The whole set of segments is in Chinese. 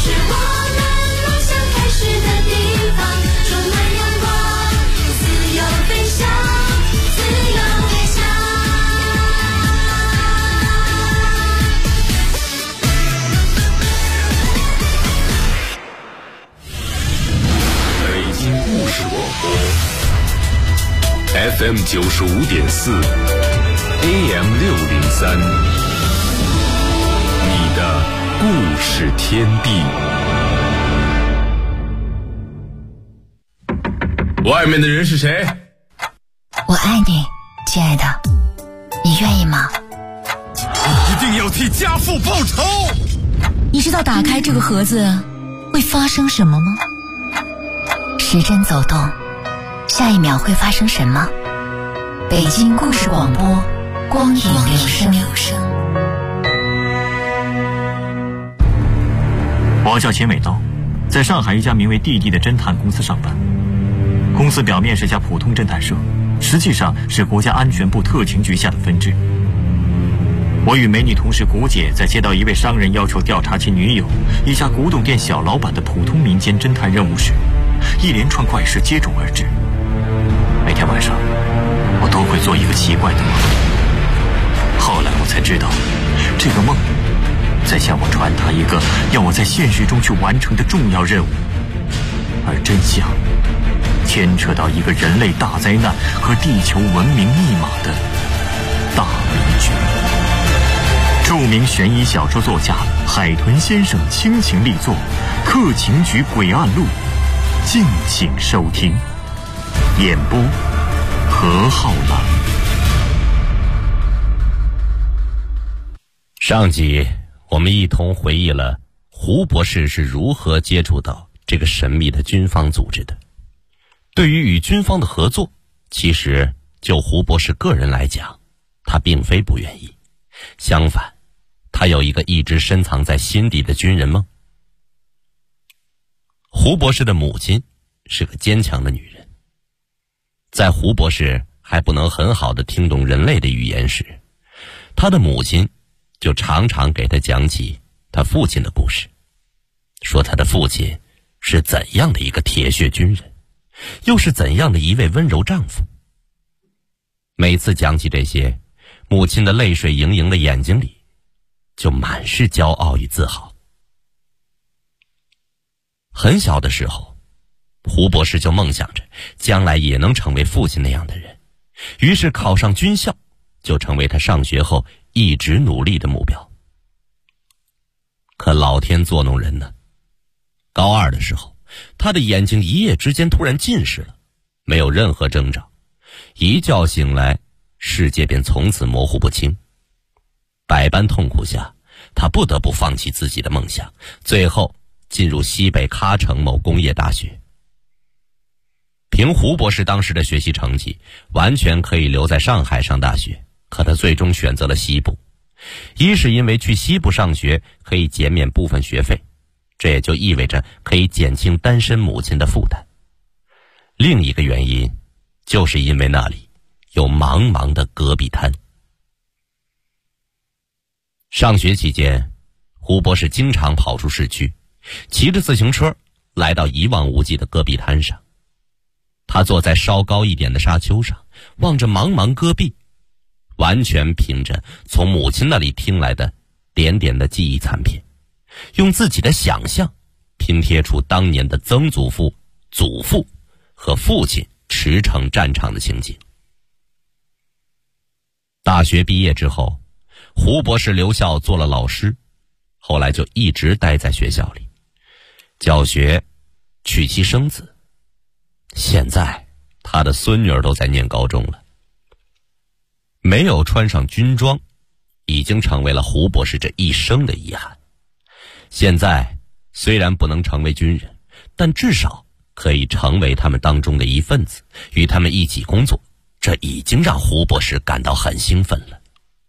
是我们梦想开始的地方，充满阳光，自由飞翔，自由飞翔。 北京故事广播 FM 95.4 AM 603，你的故事天地。外面的人是谁？ 我爱你，亲爱的，你愿意吗？ 一定要替家父报仇！ 你知道打开这个盒子会发生什么吗？时针走动，下一秒会发生什么？北京故事广播，光影留声。 我叫钱伟刀，在上海一家名为弟弟的侦探公司上班。公司表面是家普通侦探社，实际上是国家安全部特勤局下的分支。我与美女同事谷姐在接到一位商人要求调查其女友一家古董店小老板的普通民间侦探任务时，一连串怪事接踵而至。每天晚上我都会做一个奇怪的梦，后来我才知道，这个梦在向我传达一个要我在现实中去完成的重要任务，而真相牵扯到一个人类大灾难和地球文明密码的大谜局。著名悬疑小说作家海豚先生倾情力作《特勤局诡案录》，敬请收听。演播何浩朗。 上集我们一同回忆了胡博士是如何接触到这个神秘的军方组织的。对于与军方的合作，其实就胡博士个人来讲，他并非不愿意，相反，他有一个一直深藏在心底的军人梦。胡博士的母亲是个坚强的女人，在胡博士还不能很好地听懂人类的语言时，他的母亲就常常给他讲起他父亲的故事，说他的父亲是怎样的一个铁血军人，又是怎样的一位温柔丈夫。每次讲起这些，母亲的泪水盈盈的眼睛里就满是骄傲与自豪。很小的时候，胡博士就梦想着将来也能成为父亲那样的人，于是考上军校就成为他上学后一直努力的目标。可老天作弄人呢，高二的时候，他的眼睛一夜之间突然近视了，没有任何征兆，一觉醒来，世界便从此模糊不清。百般痛苦下，他不得不放弃自己的梦想，最后进入西北喀城某工业大学。凭胡博士当时的学习成绩，完全可以留在上海上大学，可他最终选择了西部。一是因为去西部上学可以减免部分学费，这也就意味着可以减轻单身母亲的负担。另一个原因，就是因为那里有茫茫的戈壁滩。上学期间，胡博士经常跑出市区，骑着自行车来到一望无际的戈壁滩上。他坐在稍高一点的沙丘上，望着茫茫戈壁，完全凭着从母亲那里听来的点点的记忆残片，用自己的想象拼贴出当年的曾祖父、祖父和父亲驰骋战场的情景。大学毕业之后，胡博士留校做了老师，后来就一直待在学校里教学、娶妻生子。现在他的孙女儿都在念高中了。没有穿上军装，已经成为了胡博士这一生的遗憾。现在虽然不能成为军人，但至少可以成为他们当中的一份子，与他们一起工作，这已经让胡博士感到很兴奋了。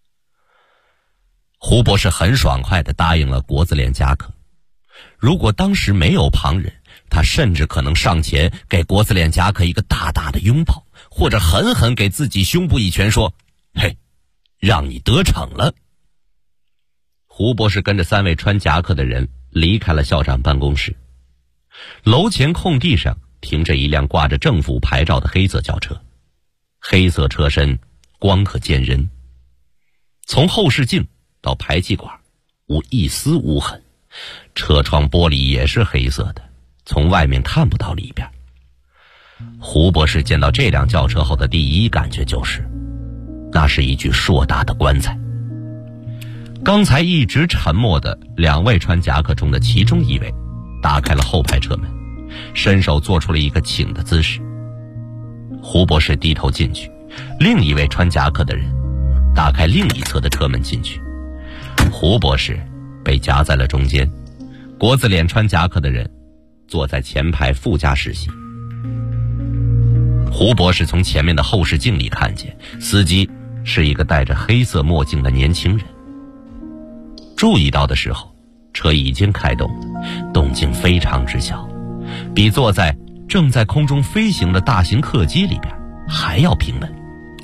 胡博士很爽快地答应了国字脸夹克。如果当时没有旁人，他甚至可能上前给国字脸夹克一个大大的拥抱，或者狠狠给自己胸部一拳，说：“嘿，让你得逞了。”胡博士跟着3位穿夹克的人离开了校长办公室。楼前空地上停着一辆挂着政府牌照的黑色轿车，黑色车身光可见人，从后视镜到排气管无一丝污痕，车窗玻璃也是黑色的，从外面看不到里边。胡博士见到这辆轿车后的第一感觉就是，那是一具硕大的棺材。刚才一直沉默的2位穿夹克中的其中一位打开了后排车门，伸手做出了一个请的姿势。胡博士低头进去，另一位穿夹克的人打开另一侧的车门进去。胡博士被夹在了中间，国字脸穿夹克的人坐在前排副驾驶席。胡博士从前面的后视镜里看见，司机是一个戴着黑色墨镜的年轻人。注意到的时候，车已经开动了，动静非常之小，比坐在正在空中飞行的大型客机里边还要平稳。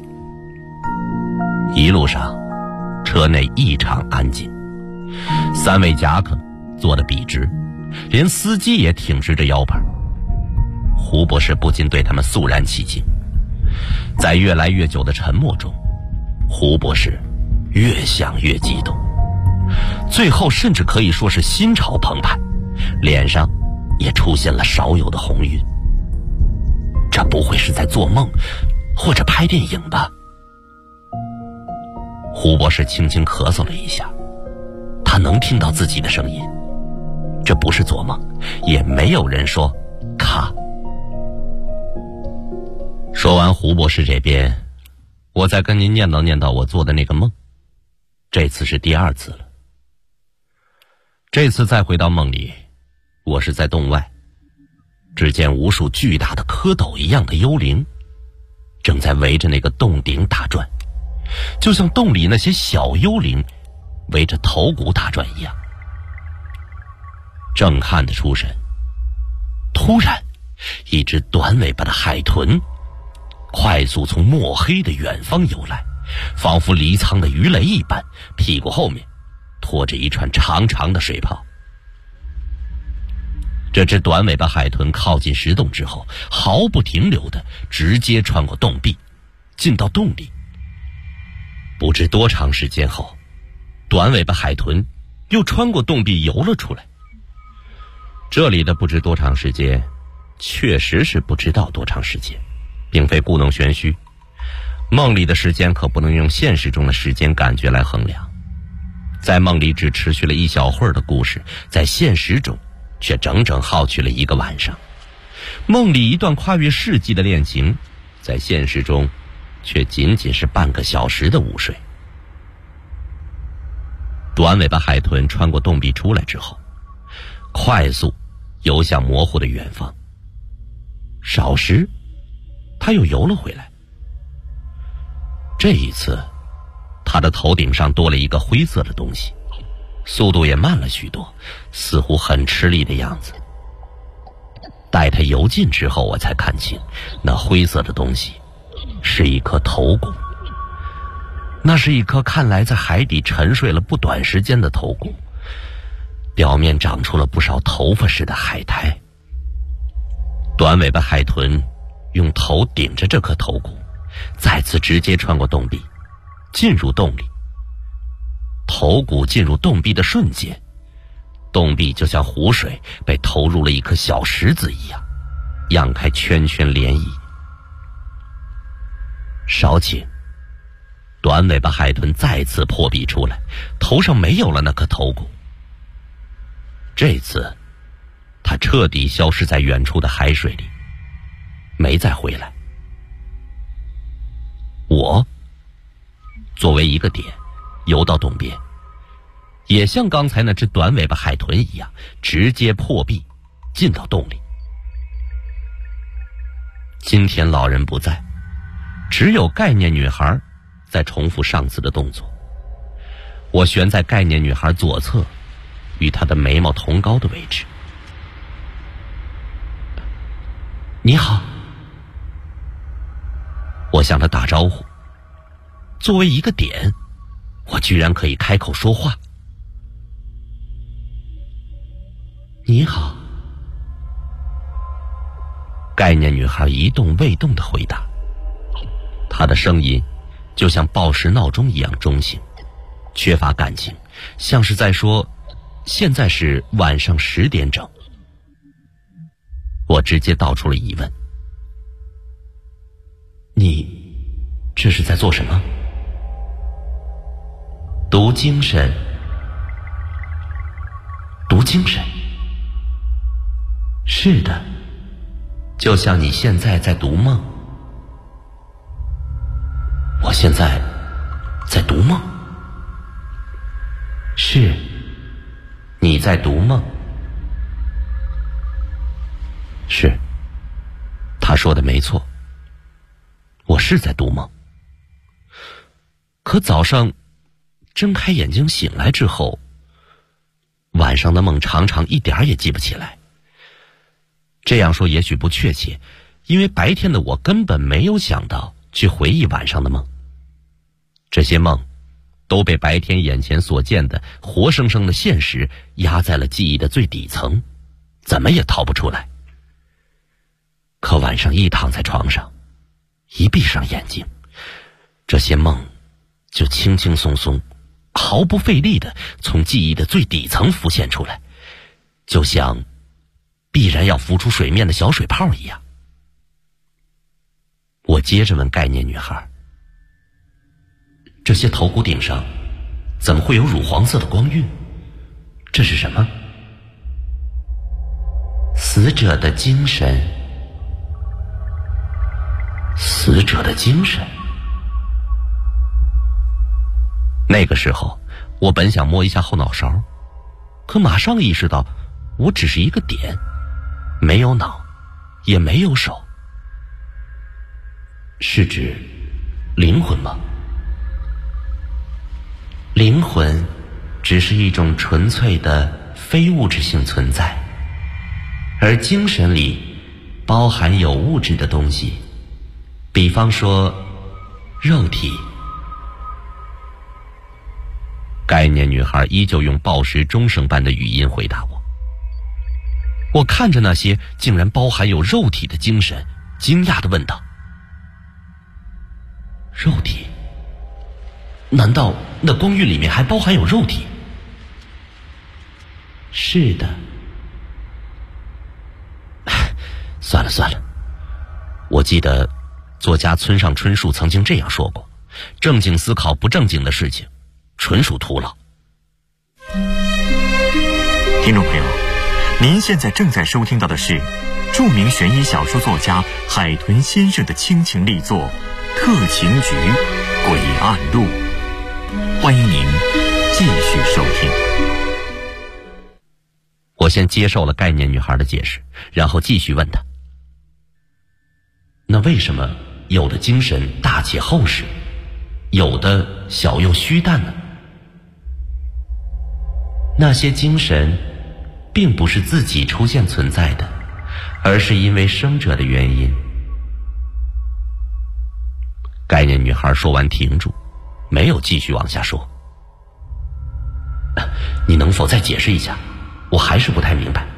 一路上，车内异常安静，3位夹克坐得笔直，连司机也挺直着腰板。胡博士不禁对他们肃然起敬。在越来越久的沉默中，胡博士越想越激动，最后甚至可以说是心潮澎湃，脸上也出现了少有的红晕。这不会是在做梦或者拍电影吧？胡博士轻轻咳嗽了一下，他能听到自己的声音，这不是做梦，也没有人说咔。说完胡博士这边，我再跟您念叨念叨我做的那个梦，这次是第2次了。这次再回到梦里，我是在洞外，只见无数巨大的蝌蚪一样的幽灵正在围着那个洞顶打转，就像洞里那些小幽灵围着头骨打转一样。正看得出神，突然一只短尾巴的海豚快速从墨黑的远方游来，仿佛离舱的鱼雷一般，屁股后面拖着一串长长的水泡。这只短尾巴海豚靠近石洞之后，毫不停留的直接穿过洞壁，进到洞里。不知多长时间后，短尾巴海豚又穿过洞壁游了出来。这里的不知多长时间，确实是不知道多长时间，并非故弄玄虚。梦里的时间可不能用现实中的时间感觉来衡量。在梦里只持续了一小会儿的故事，在现实中却整整耗去了1个晚上。梦里一段跨越世纪的恋情，在现实中却仅仅是半个小时的午睡。短尾巴海豚穿过洞壁出来之后，快速游向模糊的远方。少时，他又游了回来。这一次，他的头顶上多了一个灰色的东西，速度也慢了许多，似乎很吃力的样子。待他游近之后，我才看清，那灰色的东西是一颗头骨。那是一颗看来在海底沉睡了不短时间的头骨，表面长出了不少头发似的海苔。短尾巴海豚用头顶着这颗头骨，再次直接穿过洞壁，进入洞里。头骨进入洞壁的瞬间，洞壁就像湖水被投入了一颗小石子一样，漾开圈圈涟漪。稍顷，短尾巴海豚再次破壁出来，头上没有了那颗头骨。这次它彻底消失在远处的海水里，没再回来。我作为一个点游到洞边，也像刚才那只短尾巴海豚一样，直接破壁进到洞里。今天老人不在，只有概念女孩在重复上次的动作。我悬在概念女孩左侧，与她的眉毛同高的位置。你好，我向她打招呼。作为一个点，我居然可以开口说话。 你好。概念女孩一动未动地回答，她的声音就像报时闹钟一样中性，缺乏感情，像是在说现在是晚上10点整。我直接道出了疑问，你这是在做什么？读精神。读精神？是的，就像你现在在读梦。我现在在读梦？是，你在读梦。是，他说的没错，我是在读梦。可早上睁开眼睛醒来之后，晚上的梦常常一点儿也记不起来。这样说也许不确切，因为白天的我根本没有想到去回忆晚上的梦。这些梦都被白天眼前所见的活生生的现实压在了记忆的最底层，怎么也逃不出来。可晚上一躺在床上，一闭上眼睛，这些梦就轻轻松松毫不费力地从记忆的最底层浮现出来，就像必然要浮出水面的小水泡一样。我接着问概念女孩，这些头骨顶上怎么会有乳黄色的光晕？这是什么？死者的精神。死者的精神。那个时候我本想摸一下后脑勺，可马上意识到我只是一个点，没有脑也没有手。是指灵魂吗？灵魂只是一种纯粹的非物质性存在，而精神里包含有物质的东西，比方说肉体。概念女孩依旧用报时钟声般的语音回答我。我看着那些竟然包含有肉体的精神，惊讶地问道：肉体？难道那光晕里面还包含有肉体？是的。算了算了，我记得作家村上春树曾经这样说过，正经思考不正经的事情纯属徒劳。 听众朋友，您现在正在收听到的是著名悬疑小说作家海豚先生的倾情力作《特勤局诡案录》，欢迎您继续收听。 我先接受了概念女孩的解释，然后继续问她，那为什么有的精神大且厚实，有的小又虚淡呢？那些精神并不是自己出现存在的，而是因为生者的原因。概念女孩说完停住，没有继续往下说。你能否再解释一下？我还是不太明白。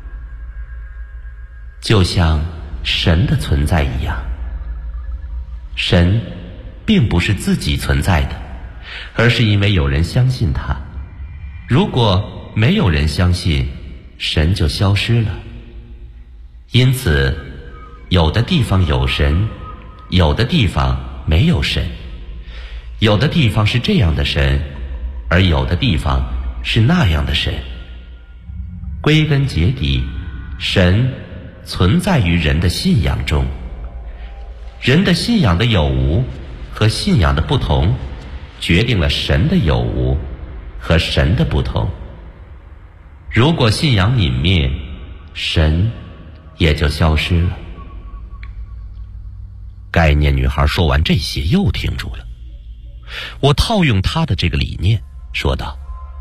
就像神的存在一样，神并不是自己存在的，而是因为有人相信他。如果没有人相信，神就消失了。因此，有的地方有神，有的地方没有神，有的地方是这样的神，而有的地方是那样的神。归根结底，神存在于人的信仰中。人的信仰的有无和信仰的不同，决定了神的有无和神的不同。如果信仰泯灭，神也就消失了。概念女孩说完这些又停住了。我套用她的这个理念说道，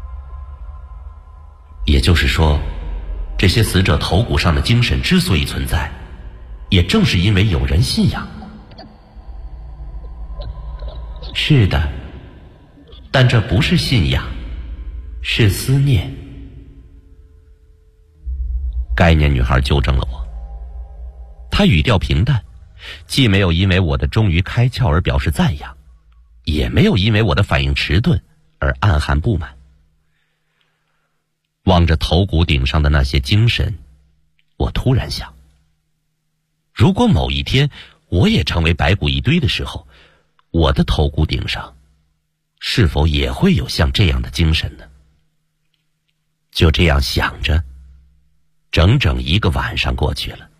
也就是说，这些死者头骨上的精神之所以存在，也正是因为有人信仰。是的，但这不是信仰，是思念。 概念女孩纠正了我，她语调平淡，既没有因为我的终于开窍而表示赞扬，也没有因为我的反应迟钝而暗含不满。望着头骨顶上的那些精神，我突然想，如果某一天我也成为白骨一堆的时候，我的头骨顶上是否也会有像这样的精神呢？就这样想着，整整1个晚上过去了。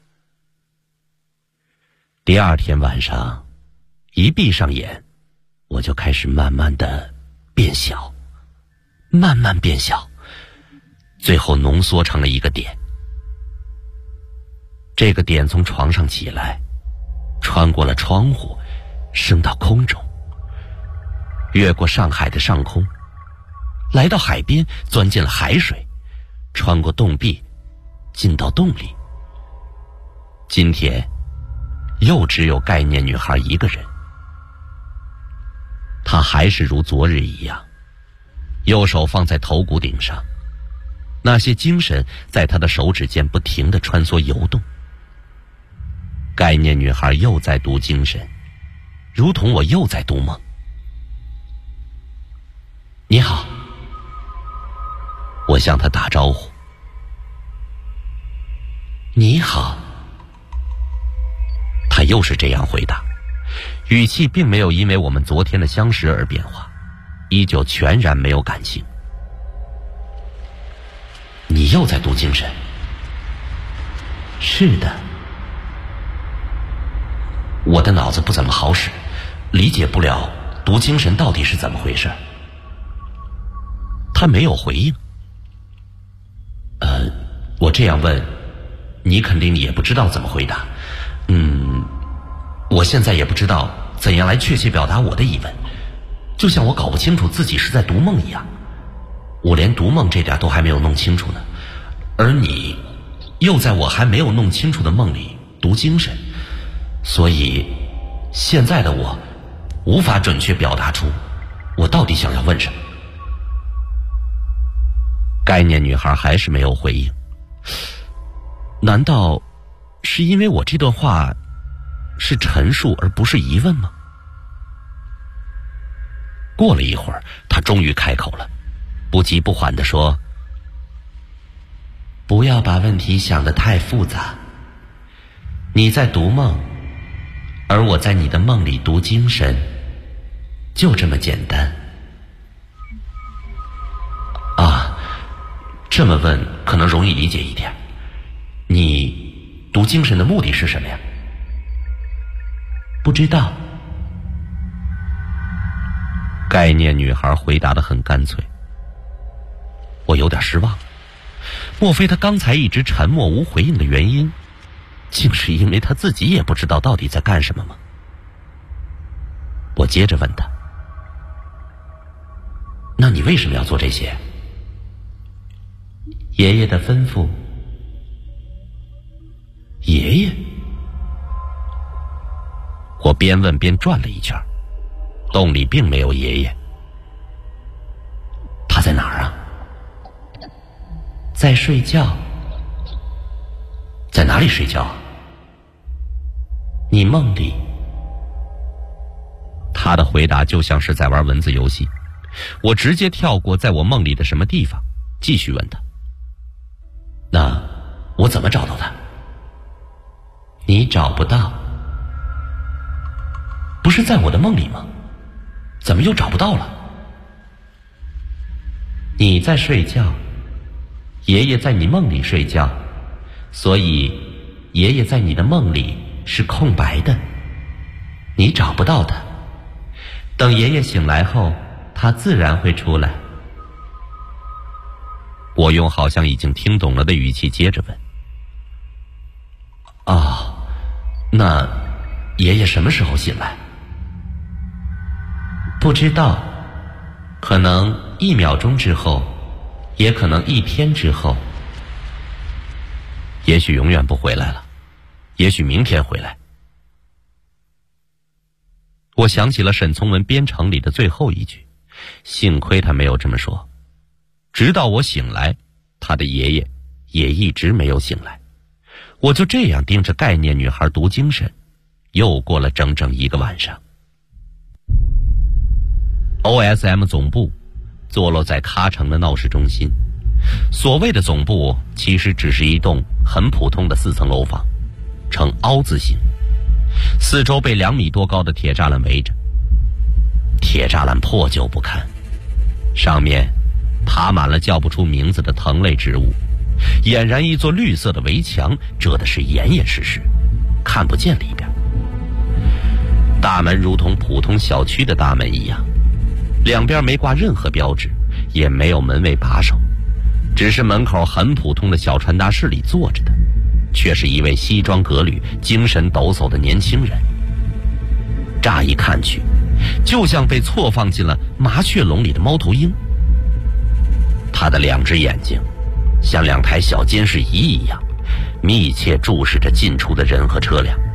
第2天晚上，一闭上眼，我就开始慢慢的变小，慢慢变小，最后浓缩成了一个点。这个点从床上起来，穿过了窗户，升到空中，越过上海的上空，来到海边，钻进了海水，穿过洞壁，进到洞里。今天又只有概念女孩一个人，她还是如昨日一样，右手放在头骨顶上，那些精神在她的手指间不停地穿梭游动。概念女孩又在读精神，如同我又在读梦。你好，我向她打招呼。你好，她又是这样回答，语气并没有因为我们昨天的相识而变化，依旧全然没有感情。你又在读精神？是的。我的脑子不怎么好使，理解不了读精神到底是怎么回事。他没有回应。我这样问，你肯定也不知道怎么回答。我现在也不知道怎样来确切表达我的疑问，就像我搞不清楚自己是在读梦一样。我连读梦这点都还没有弄清楚呢，而你又在我还没有弄清楚的梦里读精神，所以现在的我无法准确表达出我到底想要问什么。概念女孩还是没有回应。难道是因为我这段话是陈述而不是疑问吗？过了一会儿，她终于开口了，不急不缓地说：不要把问题想得太复杂，你在读梦，而我在你的梦里读精神，就这么简单。这么问可能容易理解一点。你读精神的目的是什么呀？不知道。概念女孩回答得很干脆。我有点失望，莫非她刚才一直沉默无回应的原因，竟是因为她自己也不知道到底在干什么吗？我接着问她：那你为什么要做这些？爷爷的吩咐。爷爷？我边问边转了一圈，洞里并没有爷爷。他在哪儿啊？在睡觉。在哪里睡觉？你梦里。他的回答就像是在玩文字游戏，我直接跳过在我梦里的什么地方，继续问他：那我怎么找到他？你找不到。不是在我的梦里吗？怎么又找不到了？你在睡觉，爷爷在你梦里睡觉，所以爷爷在你的梦里是空白的，你找不到他。等爷爷醒来后，他自然会出来。我用好像已经听懂了的语气接着问：那爷爷什么时候醒来？不知道，可能1秒钟之后，也可能1天之后。也许永远不回来了，也许明天回来。我想起了沈从文《编程》里的最后一句，幸亏他没有这么说。直到我醒来，他的爷爷也一直没有醒来。我就这样盯着概念女孩读精神，又过了整整1个晚上。OSM 总部坐落在喀城的闹市中心。所谓的总部其实只是一栋很普通的4层楼房，呈凹字形，四周被2米多高的铁栅栏围着。铁栅栏破旧不堪，上面爬满了叫不出名字的藤类植物，俨然一座绿色的围墙，遮的是严严实实，看不见里边。大门如同普通小区的大门一样，两边没挂任何标志，也没有门卫把守，只是门口很普通的小传达室里坐着的，却是一位西装革履、精神抖擞的年轻人。乍一看去，就像被错放进了麻雀笼里的猫头鹰。他的2只眼睛像2台小监视仪一样，密切注视着进出的人和车辆。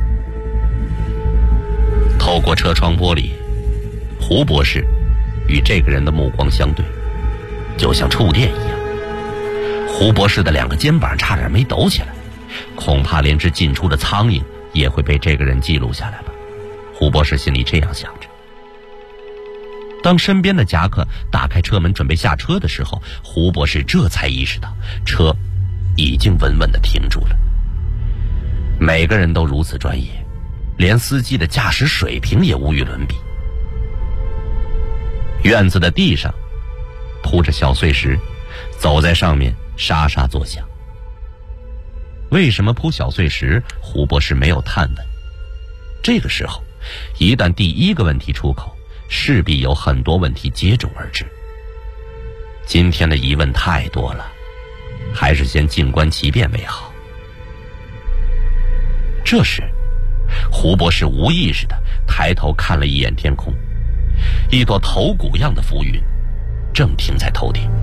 透过车窗玻璃，胡博士与这个人的目光相对，就像触电一样。胡博士的2个肩膀差点没抖起来，恐怕连只进出的苍蝇也会被这个人记录下来吧。胡博士心里这样想着。当身边的夹克打开车门准备下车的时候，胡博士这才意识到车已经稳稳地停住了。每个人都如此专业，连司机的驾驶水平也无与伦比。院子的地上铺着小碎石，走在上面沙沙作响。为什么铺小碎石？胡博士没有探问。这个时候，一旦第1个问题出口，势必有很多问题接踵而至。今天的疑问太多了，还是先静观其变为好。这时，胡博士无意识地抬头看了一眼天空，一朵头骨样的浮云正停在头顶。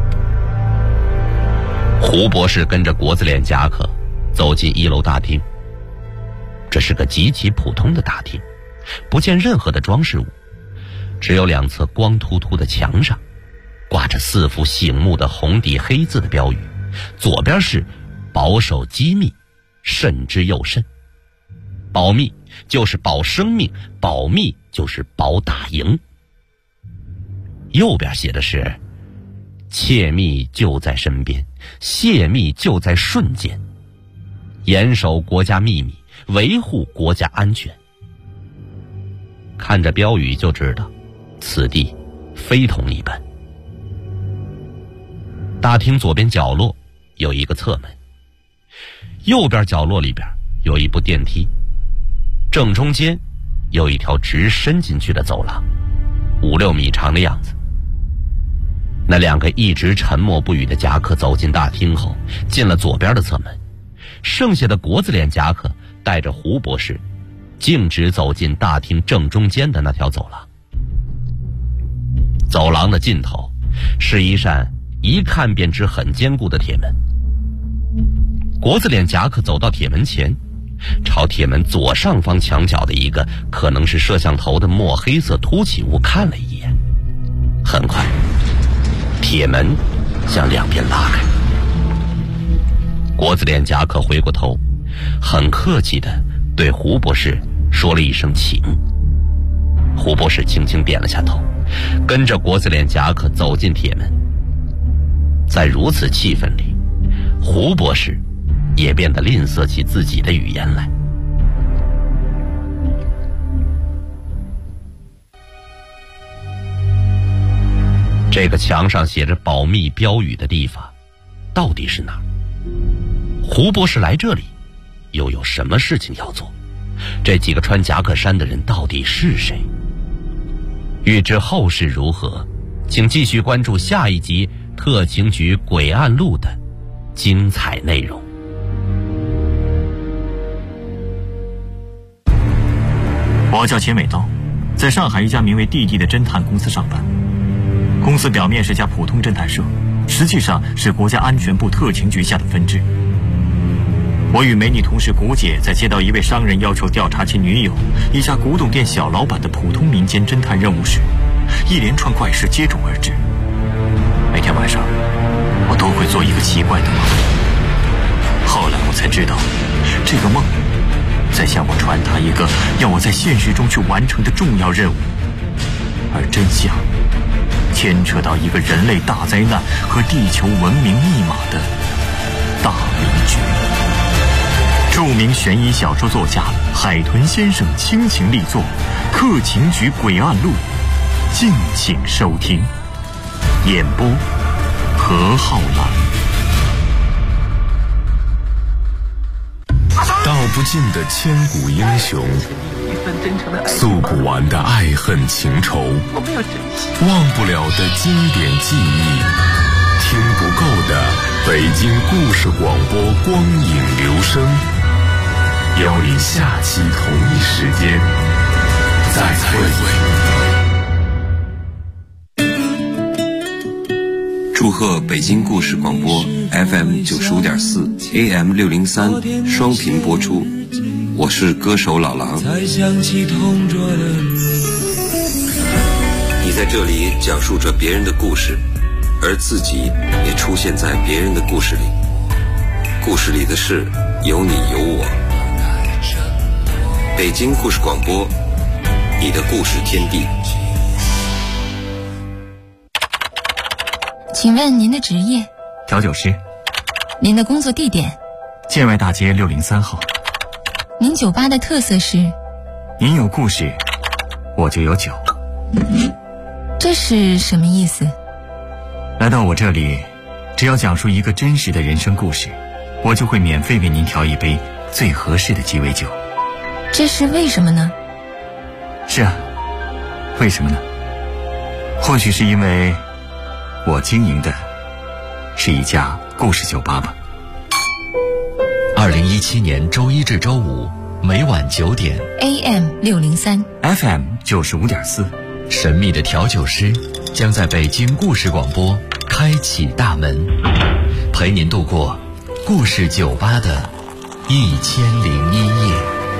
胡博士跟着国字脸夹克走进1楼大厅。这是个极其普通的大厅，不见任何的装饰物，只有2侧光秃秃的墙上挂着4幅醒目的红底黑字的标语，左边是保守机密，慎之又慎。保密就是保生命，保密就是保打赢。右边写的是窃密就在身边，泄密就在瞬间，严守国家秘密，维护国家安全。看着标语就知道此地非同一般。大厅左边角落有一个侧门，右边角落里边有一部电梯，正中间有一条直伸进去的走廊，5、6米长的样子。那2个一直沉默不语的夹克走进大厅后，进了左边的侧门，剩下的国字脸夹克带着胡博士径直走进大厅正中间的那条走廊。走廊的尽头是一扇一看便知很坚固的铁门。国字脸夹克走到铁门前，朝铁门左上方墙角的一个可能是摄像头的墨黑色凸起物看了一眼。很快，铁门向2边拉开。国字脸夹克回过头，很客气地对胡博士说了一声请。胡博士轻轻点了下头，跟着国字脸夹克走进铁门。在如此气氛里，胡博士也变得吝啬起自己的语言来。这个墙上写着保密标语的地方到底是哪儿？胡博士来这里又有什么事情要做？这几个穿夹克衫的人到底是谁？欲知后事如何，请继续关注下一集《特勤局诡案录》的精彩内容。 我叫钱伟道，在上海一家名为弟弟的侦探公司上班。公司表面是家普通侦探社，实际上是国家安全部特勤局下的分支。我与美女同事谷姐在接到一位商人要求调查其女友一家古董店小老板的普通民间侦探任务时，一连串怪事接踵而至。每天晚上，我都会做一个奇怪的梦， 后来我才知道，这个梦在向我传达一个要我在现实中去完成的重要任务，而真相牵扯到一个人类大灾难和地球文明密码的大迷局。著名悬疑小说作家海豚先生倾情力作《克勤局诡案录》，敬请收听。演播何浩然。 道不尽的千古英雄，诉不完的爱恨情仇，忘不了的经典记忆，听不够的北京故事广播光影留声。邀你下期同一时间再会。 祝贺北京故事广播 FM 95.4 AM 603双频播出，我是歌手老狼。你在这里讲述着别人的故事，而自己也出现在别人的故事里，故事里的事有你有我。北京故事广播，你的故事天地。 请问您的职业？ 调酒师。 您的工作地点？ 建外大街603号。 您酒吧的特色是？ 您有故事，我就有酒。 这是什么意思？ 来到我这里，只要讲述一个真实的人生故事，我就会免费为您调一杯最合适的鸡尾酒。 这是为什么呢？ 是啊，为什么呢？或许是因为我经营的是一家故事酒吧吧。 2017年周一至周五每晚9点 AM 603 FM 95.4， 神秘的调酒师将在北京故事广播开启大门，陪您度过故事酒吧的1001夜。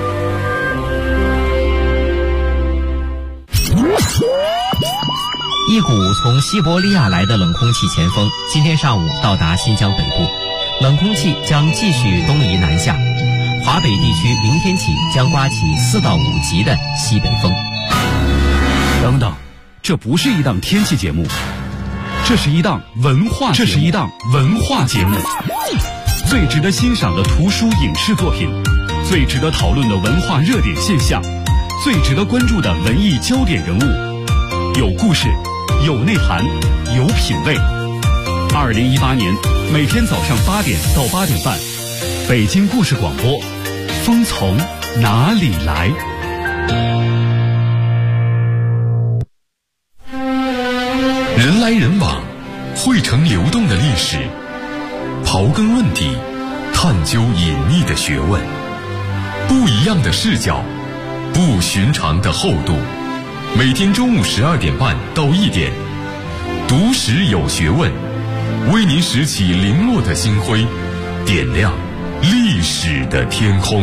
一股从西伯利亚来的冷空气前锋今天上午到达新疆北部，冷空气将继续东移南下，华北地区明天起将刮起4到5级的西北风。 等等，这不是一档天气节目，这是一档文化节目。最值得欣赏的图书影视作品，最值得讨论的文化热点现象，最值得关注的文艺焦点人物，有故事，有内涵，有品味。2018年每天早上8点到8点半，北京故事广播，风从哪里来？ 人来人往，汇成流动的历史，刨根问底，探究隐秘的学问，不一样的视角，不寻常的厚度。每天中午12点半到1点，读史有学问，为您拾起零落的星辉，点亮历史的天空。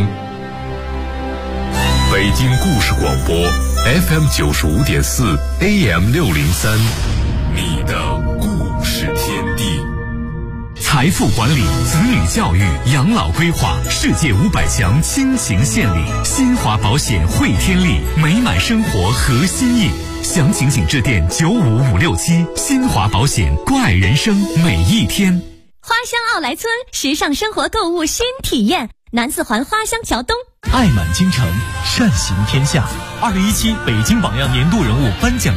北京故事广播 FM 95.4 AM 603，你的故事天地。财富管理、子女教育、养老规划，世界500强倾情献礼，新华保险汇天利，美满生活核心印。详情请致电95567，新华保险，关爱人生每一天。 花乡奥莱村时尚生活购物新体验，南四环花乡桥东。 爱满京城，善行天下。2017北京榜样年度人物颁奖